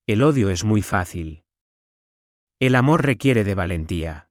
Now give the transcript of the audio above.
El odio es muy fácil. El amor requiere de valentía.